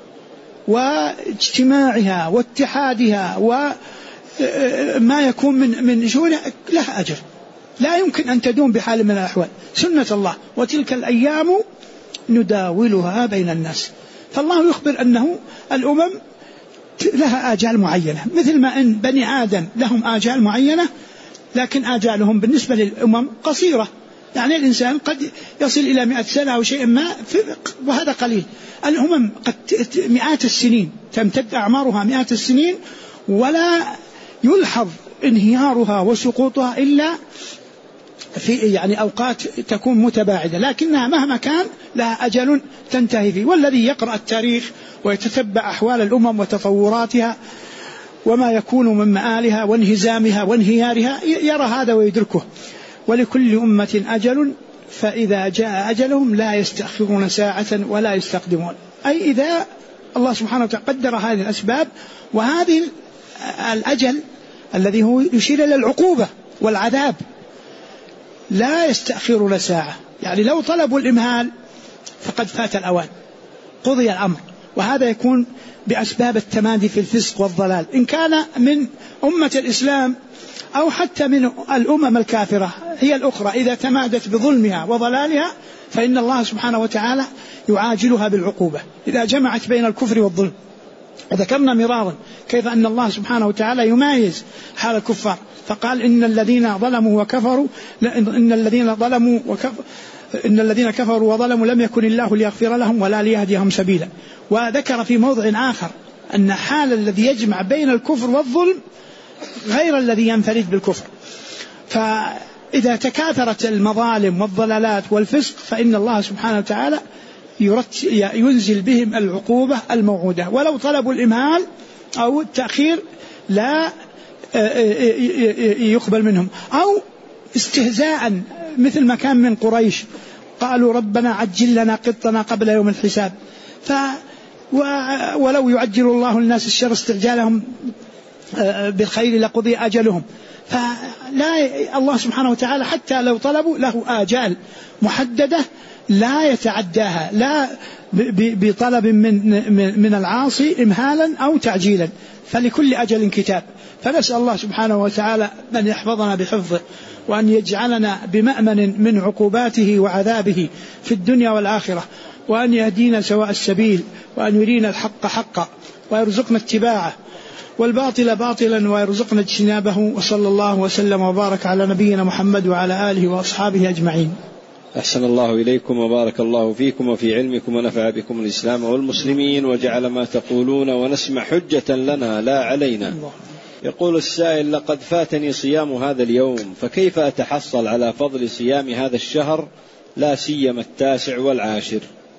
واجتماعها واتحادها وما يكون من شؤونها لها أجل لا يمكن أن تدوم بحال من الأحوال، سنة الله، وتلك الأيام نداولها بين الناس. فالله يخبر أنه الأمم لها آجال معينة، مثل ما أن بني آدم لهم آجال معينة، لكن آجالهم بالنسبة للأمم قصيرة. يعني الإنسان قد يصل إلى 100 سنة أو شيء ما، وهذا قليل. الأمم قد مئات السنين، تمتد أعمارها مئات السنين، ولا يلحظ انهيارها وسقوطها إلا في يعني أوقات تكون متباعدة، لكنها مهما كان لها أجل تنتهي فيه. والذي يقرأ التاريخ ويتتبع أحوال الأمم وتطوراتها وما يكون من مآلها وانهزامها وانهيارها يرى هذا ويدركه. ولكل أمة أجل فإذا جاء أجلهم لا يستأخرون ساعة ولا يستقدمون. أي إذا الله سبحانه وتعالى قدر هذه الأسباب، وهذه الأجل الذي هو يشير إلى العقوبة والعذاب لا يستأخرون ساعة. يعني لو طلبوا الإمهال فقد فات الأوان، قضي الأمر. وهذا يكون بأسباب التمادي في الفسق والضلال، إن كان من أمة الإسلام أو حتى من الأمم الكافرة هي الأخرى. إذا تمادت بظلمها وضلالها فإن الله سبحانه وتعالى يعاجلها بالعقوبة إذا جمعت بين الكفر والظلم. وذكرنا مرارا كيف أن الله سبحانه وتعالى يمايز حال الكفار، فقال إن الذين ظلموا وكفروا إن الذين كفروا وظلموا لم يكن الله ليغفر لهم ولا ليهديهم سبيلا. وذكر في موضع آخر أن حال الذي يجمع بين الكفر والظلم غير الذي ينفرد بالكفر. فإذا تكاثرت المظالم والضلالات والفسق فإن الله سبحانه وتعالى ينزل بهم العقوبة الموعودة. ولو طلبوا الإمهال أو التأخير لا يقبل منهم، أو استهزاء مثل ما كان من قريش، قالوا ربنا عجل لنا قطنا قبل يوم الحساب. ولو يعجل الله الناس الشر استعجالهم بالخير لقضي أجلهم. فلا الله سبحانه وتعالى حتى لو طلبوا له آجال محددة لا يتعداها، لا بطلب من العاصي إمهالا أو تعجيلا، فلكل أجل كتاب. فنسأل الله سبحانه وتعالى أن يحفظنا بحفظه، وأن يجعلنا بمأمن من عقوباته وعذابه في الدنيا والآخرة، وأن يهدينا سواء السبيل، وأن يرينا الحق حقا ويرزقنا اتباعه، والباطل باطلا ويرزقنا اجتنابه. وصلى الله وسلم وبارك على نبينا محمد وعلى آله وأصحابه أجمعين. أحسن الله إليكم وبارك الله فيكم وفي علمكم ونفع بكم الإسلام والمسلمين، وجعل ما تقولون ونسمع حجة لنا لا علينا. يقول السائل: لقد فاتني صيام هذا اليوم، فكيف أتحصل على فضل صيام هذا الشهر لا سيما 9 و10؟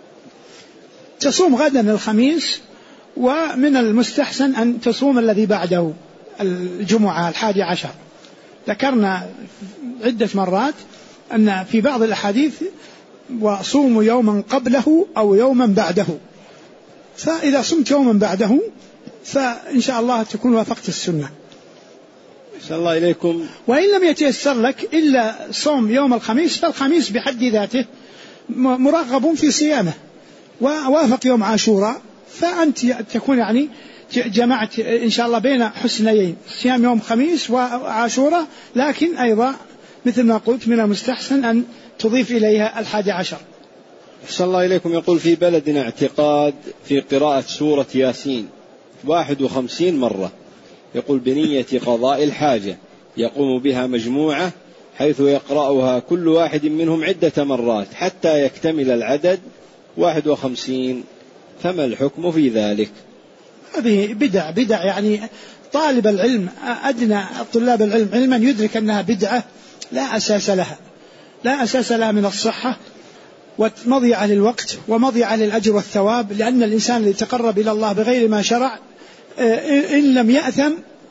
تصوم غدا الخميس، ومن المستحسن أن تصوم الذي بعده الجمعة 11. ذكرنا عدة مرات أن في بعض الأحاديث وصوموا يوما قبله أو يوما بعده، فإذا صمت يوما بعده فإن شاء الله تكون وافقت السنة. أحسن الله إليكم. وإن لم يتيسر لك إلا صوم يوم الخميس فالخميس بحد ذاته مرغب في صيامه، ووافق يوم عاشوراء فأنت تكون يعني جمعت إن شاء الله بين حسنيين، صيام يوم خميس وعاشوراء، لكن أيضا مثل ما قلت من المستحسن أن تضيف إليها 11. أحسن الله إليكم. يقول: في بلدنا اعتقاد في قراءة سورة ياسين 51 مرة، يقول بنية قضاء الحاجة، يقوم بها مجموعة حيث يقرأها كل واحد منهم عدة مرات حتى يكتمل العدد 51، فما الحكم في ذلك؟ هذه بدع يعني طالب العلم أدنى طلاب العلم علما يدرك أنها بدعة لا أساس لها من الصحة، ومضيعة للوقت ومضيعة للأجر والثواب، لأن الإنسان اللي يتقرب إلى الله بغير ما شرع إن لم يأثم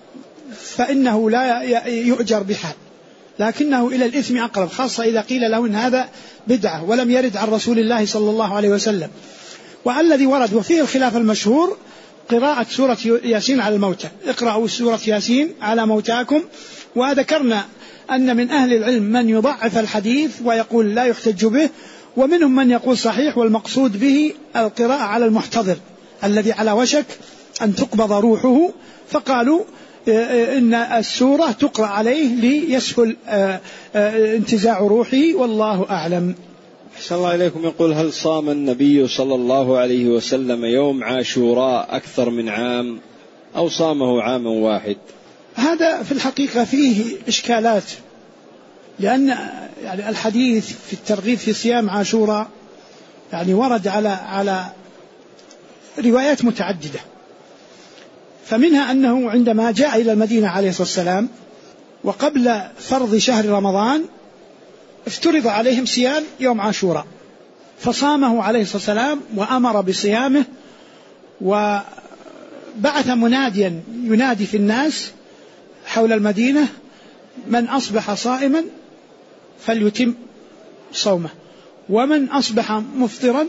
فإنه لا يؤجر بحال، لكنه إلى الإثم أقرب، خاصة إذا قيل له إن هذا بدعة ولم يرد عن رسول الله صلى الله عليه وسلم. والذي ورد وفيه الخلاف المشهور قراءة سورة ياسين على الموتى، اقرأوا سورة ياسين على موتاكم. وذكرنا أن من أهل العلم من يضعف الحديث ويقول لا يحتج به، ومنهم من يقول صحيح والمقصود به القراءة على المحتضر الذي على وشك أن تقبض روحه، فقالوا إن السورة تقرأ عليه ليسهل انتزاع روحه، والله أعلم. أحسن الله إليكم. يقول: هل صام النبي صلى الله عليه وسلم يوم عاشوراء أكثر من عام أو صامه عاما واحد؟ هذا في الحقيقة فيه إشكالات، لأن يعني الحديث في الترغيب في صيام عاشوراء يعني ورد على روايات متعددة، فمنها أنه عندما جاء إلى المدينة عليه الصلاة والسلام وقبل فرض شهر رمضان افترض عليهم صيام يوم عاشوراء، فصامه عليه الصلاة والسلام وأمر بصيامه، وبعث مناديا ينادي في الناس حول المدينة: من أصبح صائما فليتم صومه، ومن أصبح مفطرا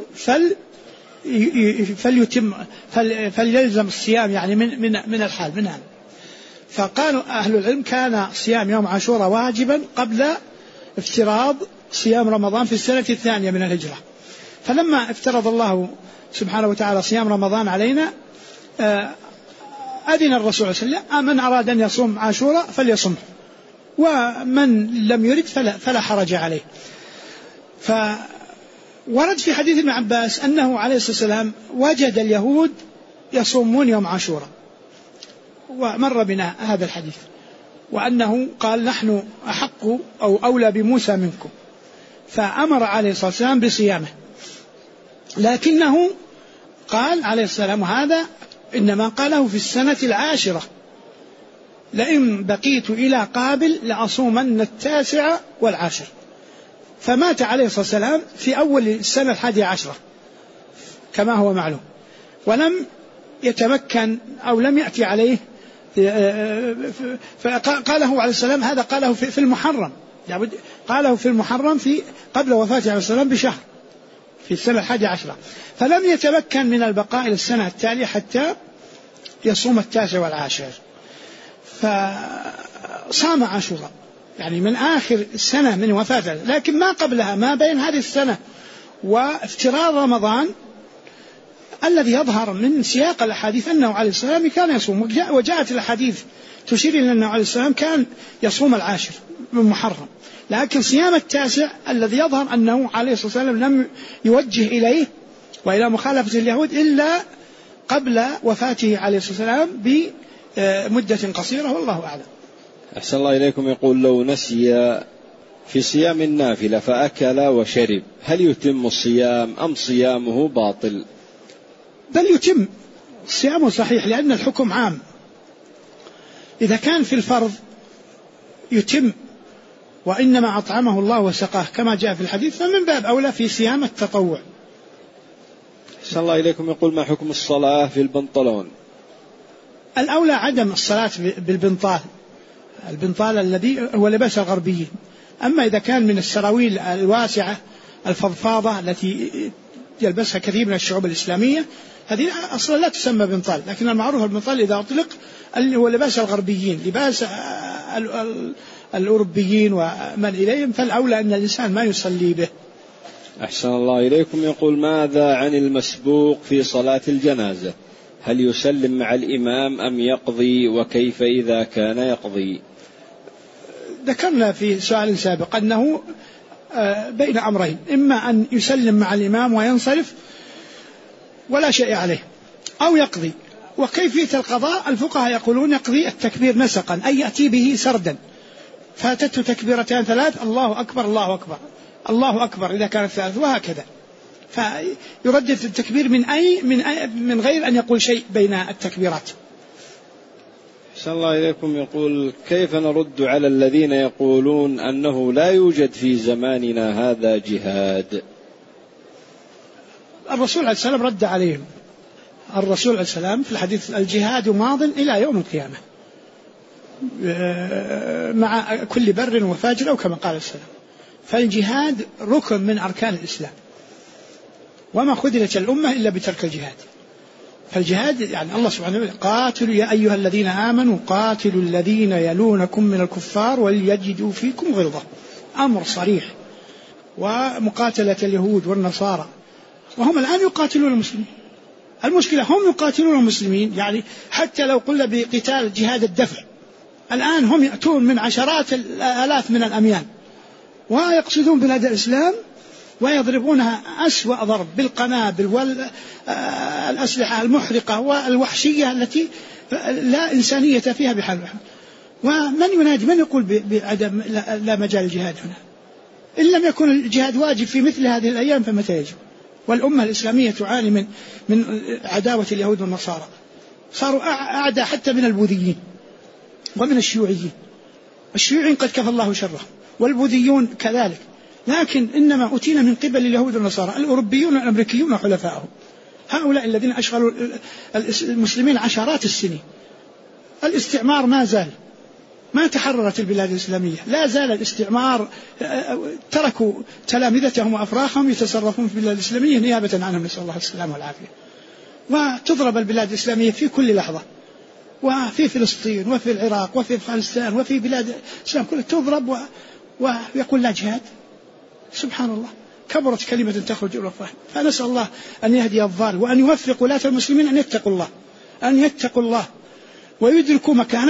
فليلزم الصيام، يعني من الحال منها. فقالوا أهل العلم: كان صيام يوم عاشوراء واجبا قبل افتراض صيام رمضان في السنة الثانية من الهجرة، فلما افترض الله سبحانه وتعالى صيام رمضان علينا أذن الرسول صلى الله عليه وسلم: من أراد أن يصوم عاشوراء فليصمه، ومن لم يرد فلا حرج عليه. فورد في حديث ابن عباس أنه عليه الصلاة والسلام وجد اليهود يصومون يوم عاشوراء، ومر بنا هذا الحديث، وأنه قال: نحن أحق أو أولى بموسى منكم، فأمر عليه الصلاة والسلام بصيامه، لكنه قال عليه السلام هذا إنما قاله في السنة العاشرة: لئن بقيت إلى قابل لأصومن 9 والعاشر. فمات عليه الصلاة والسلام في أول السنة 11 كما هو معلوم، ولم يتمكن أو لم يأتي عليه، فقاله عليه السلام هذا قاله في المحرم، قاله في المحرم في قبل وفاته عليه السلام بشهر في السنة 11، فلم يتمكن من البقاء إلى السنة التالية حتى يصوم 9 والعاشر، فصام عاشوراء يعني من آخر السنة من وفاته، لكن ما قبلها ما بين هذه السنة وافتراض رمضان الذي يظهر من سياق الأحاديث أنه عليه السلام كان يصوم، وجاءت الأحاديث تشير إلى أنه عليه السلام كان يصوم 10 من محرم، لكن صيام 9 الذي يظهر أنه عليه الصلاة والسلام لم يوجه إليه وإلى مخالفة اليهود إلا قبل وفاته عليه الصلاة والسلام بمدة قصيرة، والله أعلم. أحسن الله إليكم. يقول: لو نسي في صيام النافلة فأكل وشرب هل يتم الصيام أم صيامه باطل؟ بل يتم صيامه صحيح، لأن الحكم عام. إذا كان في الفرض يتم، وإنما أطعمه الله وسقاه كما جاء في الحديث، فمن باب أولى في صيام التطوع. أحسن الله إليكم. يقول: ما حكم الصلاة في البنطلون؟ الأولى عدم الصلاة بالبنطال، البنطال الذي هو لباس الغربيين. أما إذا كان من السراويل الواسعة الفضفاضة التي يلبسها كثير من الشعوب الإسلامية، هذه أصلا لا تسمى بنطال، لكن المعروف البنطال إذا أطلق هو لباس الغربيين، لباس الأوروبيين ومن إليهم، فالأولى أن الإنسان ما يصلي به. أحسن الله إليكم. يقول: ماذا عن المسبوق في صلاة الجنازة؟ هل يسلم مع الإمام أم يقضي، وكيف إذا كان يقضي؟ ذكرنا في سؤال سابق أنه بين أمرين: إما أن يسلم مع الإمام وينصرف ولا شيء عليه، أو يقضي. وكيفية القضاء الفقهاء يقولون يقضي التكبير نسقا، أي يأتي به سردا، فاتته تكبيرتان 3: الله أكبر الله أكبر الله أكبر إذا كانت 3، وهكذا، فيردد التكبير من غير أن يقول شيء بين التكبيرات. أحسن الله إليكم. يقول: كيف نرد على الذين يقولون أنه لا يوجد في زماننا هذا جهاد؟ الرسول عليه السلام رد عليهم. الرسول عليه السلام في الحديث: الجهاد ماض إلى يوم القيامة مع كل بر وفاجر، أو كما قال السلام. فالجهاد ركن من أركان الإسلام، وما خذلت الأمة إلا بترك الجهاد. فالجهاد يعني الله سبحانه وتعالى قاتلوا يا أيها الذين آمنوا قاتلوا الذين يلونكم من الكفار وليجدوا فيكم غلظة، أمر صريح. ومقاتلة اليهود والنصارى وهم الآن يقاتلون المسلمين. المشكلة هم يقاتلون المسلمين، يعني حتى لو قلنا بقتال جهاد الدفع، الآن هم يأتون من عشرات الآلاف من الأميال ويقصدون بلاد الإسلام ويضربونها أسوأ ضرب بالقنابل والأسلحة المحرقة والوحشية التي لا إنسانية فيها بحالها. ومن ينادي من يقول بعدم لا مجال الجهاد هنا؟ إن لم يكن الجهاد واجب في مثل هذه الأيام فمتى يجب؟ والأمة الإسلامية تعاني من عداوة اليهود والنصارى، صاروا أعدى حتى من البوذيين ومن الشيوعيين. الشيوعيين قد كفى الله شرهم والبوذيون كذلك، لكن إنما أتينا من قبل اليهود والنصارى. الأوروبيون والأمريكيون وحلفائهم هؤلاء الذين أشغلوا المسلمين عشرات السنين. الاستعمار ما زال، ما تحررت البلاد الإسلامية، لا زال الاستعمار، تركوا تلامذتهم وأفراخهم يتصرفون في البلاد الإسلامية نيابة عنهم، نسأل الله السلامة والعافية. وتضرب البلاد الإسلامية في كل لحظة، وفي فلسطين وفي العراق وفي أفغانستان وفي بلاد الإسلام كلها تضرب ويقول لا جهاد. سبحان الله، كبرت كلمة تخرج إلى الفهم. فنسأل الله أن يهدي الضال وأن يوفق ولاة المسلمين أن يتقوا الله ويدركوا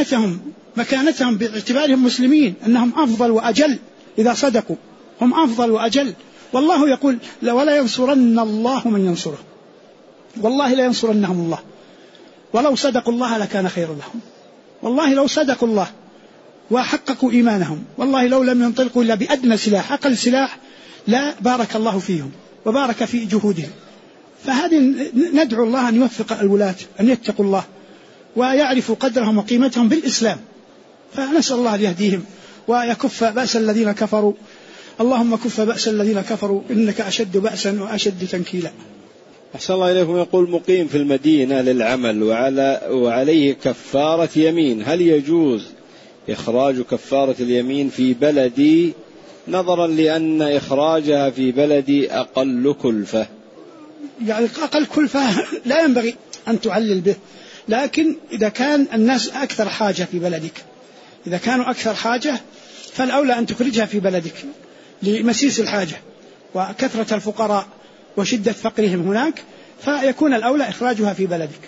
مكانتهم باعتبارهم مسلمين، أنهم أفضل وأجل إذا صدقوا، هم أفضل وأجل. والله يقول ولا ينصرن الله من ينصره، والله لا ينصرنهم الله ولو صدقوا الله لكان خيرا لهم. والله لو صدقوا الله وحققوا إيمانهم، والله لو لم ينطلقوا إلا بأدنى سلاح، أقل سلاح، لا بارك الله فيهم وبارك في جهودهم. فهذه ندعو الله أن يوفق الولاة أن يتقوا الله ويعرفوا قدرهم وقيمتهم بالإسلام. فنسأل الله أن يهديهم ويكف بأس الذين كفروا. اللهم كف بأس الذين كفروا إنك أشد بأسا وأشد تنكيلا. أحسن الله إليكم. يقول مقيم في المدينة للعمل وعليه كفارة يمين، هل يجوز إخراج كفارة اليمين في بلدي نظرا لأن إخراجها في بلدي أقل كلفة؟ يعني أقل كلفة لا ينبغي أن تعلل به، لكن إذا كان الناس أكثر حاجة في بلدك، إذا كانوا أكثر حاجة فالأولى أن تخرجها في بلدك لمسيس الحاجة وكثرة الفقراء وشدة فقرهم هناك، فيكون الأولى إخراجها في بلدك.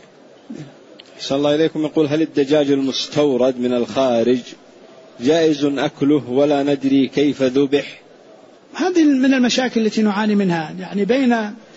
صلى الله عليكم. يقول هل الدجاج المستورد من الخارج جائز أكله ولا ندري كيف ذبح؟ هذه من المشاكل التي نعاني منها، يعني بين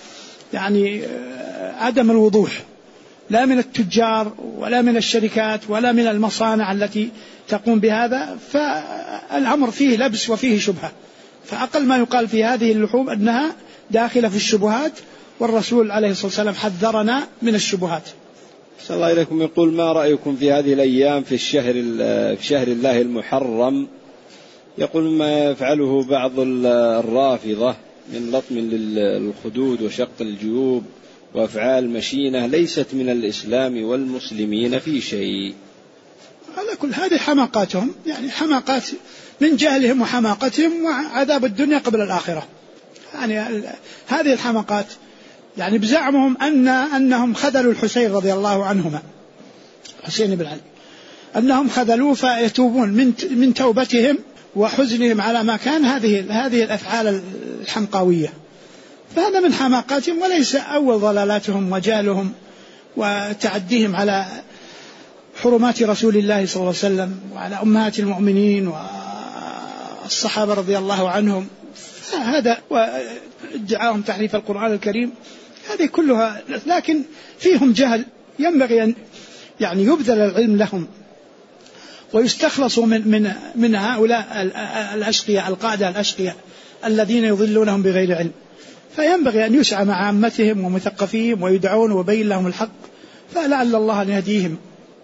عدم الوضوح، لا من التجار ولا من الشركات ولا من المصانع التي تقوم بهذا، فالأمر فيه لبس وفيه شبهة. فأقل ما يقال في هذه اللحوم أنها داخلة في الشبهات، والرسول عليه الصلاة والسلام حذرنا من الشبهات. صلى الله عليكم. يقول ما رأيكم في هذه الأيام في شهر الله المحرم؟ يقول ما يفعله بعض الرافضة من لطم للخدود وشق الجيوب وأفعال مشينة ليست من الإسلام والمسلمين في شيء. على كل هذه حماقاتهم، يعني حماقات من جهلهم وحماقتهم وعذاب الدنيا قبل الآخرة. يعني هذه الحماقات يعني بزعمهم أنهم خذلوا الحسين رضي الله عنهما، حسين بن علي، أنهم خذلوه فيتوبون من توبتهم وحزنهم على ما كان. هذه الأفعال الحمقاوية، فهذا من حماقاتهم وليس أول ضلالاتهم وجالهم وتعديهم على حرمات رسول الله صلى الله عليه وسلم وعلى أمهات المؤمنين والصحابة رضي الله عنهم. هذا وادعاهم تحريف القرآن الكريم، هذه كلها، لكن فيهم جهل، ينبغي أن يعني يبذل العلم لهم ويستخلصوا من هؤلاء الأشقياء، القادة الأشقياء الذين يضلونهم بغير علم. فينبغي أن يسعى مع عامتهم ومثقفيهم ويدعون وبين لهم الحق، فلعل الله أن يهديهم.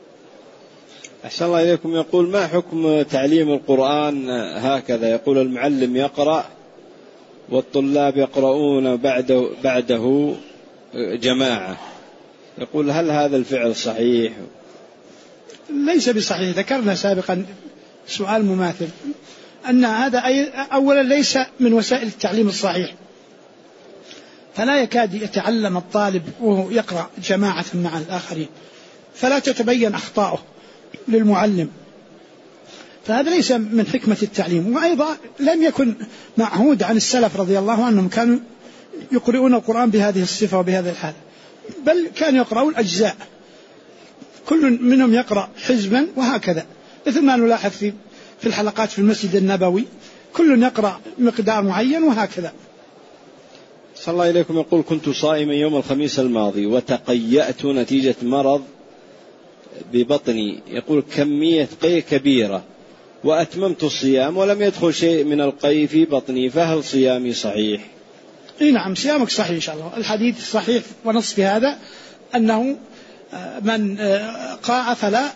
أحسن الله إليكم. يقول ما حكم تعليم القرآن هكذا؟ يقول المعلم يقرأ والطلاب يقرؤون بعده جماعة، يقول هل هذا الفعل صحيح؟ ليس بصحيح. ذكرنا سابقا سؤال مماثل أن هذا أولا ليس من وسائل التعليم الصحيح. فلا يكاد يتعلم الطالب وهو يقرأ جماعة مع الآخرين، فلا تتبين أخطاؤه للمعلم، فهذا ليس من حكمة التعليم. وأيضا لم يكن معهود عن السلف رضي الله عنهم كانوا يقرؤون القرآن بهذه الصفة وبهذه الحالة، بل كانوا يقرؤون أجزاء، كل منهم يقرأ حزبا وهكذا، مثل ما نلاحظ في الحلقات في المسجد النبوي، كل يقرأ مقدار معين وهكذا. صلى الله إليكم يقول: كنت صائما يوم الخميس الماضي وتقيأت نتيجة مرض ببطني، يقول كمية قي كبيرة، وأتممت الصيام ولم يدخل شيء من القي في بطني، فهل صيامي صحيح؟ نعم، صيامك صحيح إن شاء الله. الحديث صحيح ونص في هذا أنه من قاء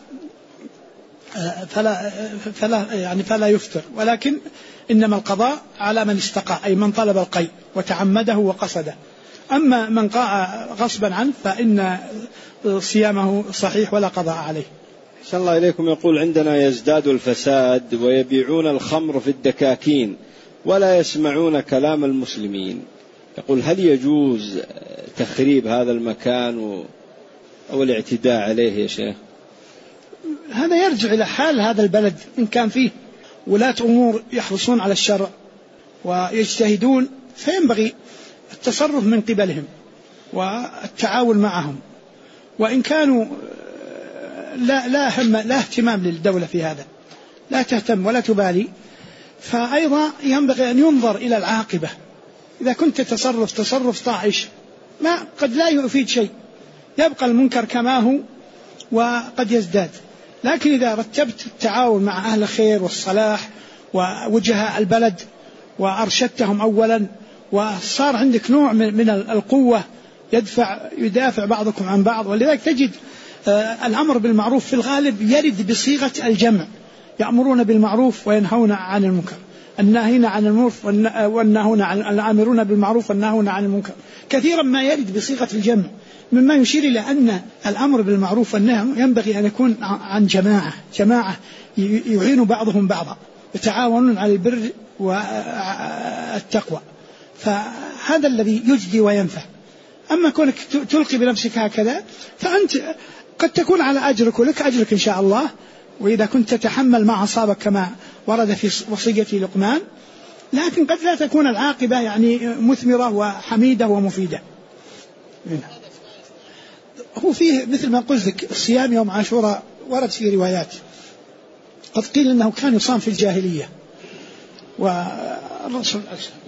فلا يفطر، ولكن إنما القضاء على من استقاء، أي من طلب القي وتعمده وقصده. أما من قاء غصبا عنه فإن صيامه صحيح ولا قضاء عليه. صلى الله إليكم يقول: عندنا يزداد الفساد ويبيعون الخمر في الدكاكين ولا يسمعون كلام المسلمين، يقول هل يجوز تخريب هذا المكان أو الاعتداء عليه يا شيخ؟ هذا يرجع إلى حال هذا البلد، إن كان فيه ولاة أمور يحرصون على الشرع ويجتهدون فينبغي التصرف من قبلهم والتعاون معهم، وإن كانوا لا اهتمام للدولة في هذا، لا تهتم ولا تبالي، فأيضا ينبغي أن ينظر إلى العاقبة. إذا كنت تصرف طائش ما قد لا يفيد شيء، يبقى المنكر كما هو وقد يزداد. لكن إذا رتبت التعاون مع أهل الخير والصلاح ووجهاء البلد وأرشدتهم أولا، وصار عندك نوع من القوة يدافع بعضكم عن بعض، ولذلك تجد الأمر بالمعروف في الغالب يرد بصيغة الجمع، يأمرون بالمعروف وينهون عن المنكر، الناهين عن المعروف والناهون عن الآمرون بالمعروف والناهون عن المنكر، كثيرا ما يرد بصيغة الجمع، مما يشير إلى أن الأمر بالمعروف والنهي ينبغي أن يكون عن جماعة يعين بعضهم بعضا، يتعاونون على البر والتقوى، فهذا الذي يجدي وينفع. أما كونك تلقي بنفسك هكذا فأنت قد تكون على أجرك ولك أجرك إن شاء الله، وإذا كنت تتحمل ما أصابك كما ورد في وصية لقمان، لكن قد لا تكون العاقبة يعني مثمرة وحميدة ومفيدة. هو فيه مثل ما قلت لك الصيام يوم عاشوراء ورد في روايات، قد قيل أنه كان يصام في الجاهلية، والرسول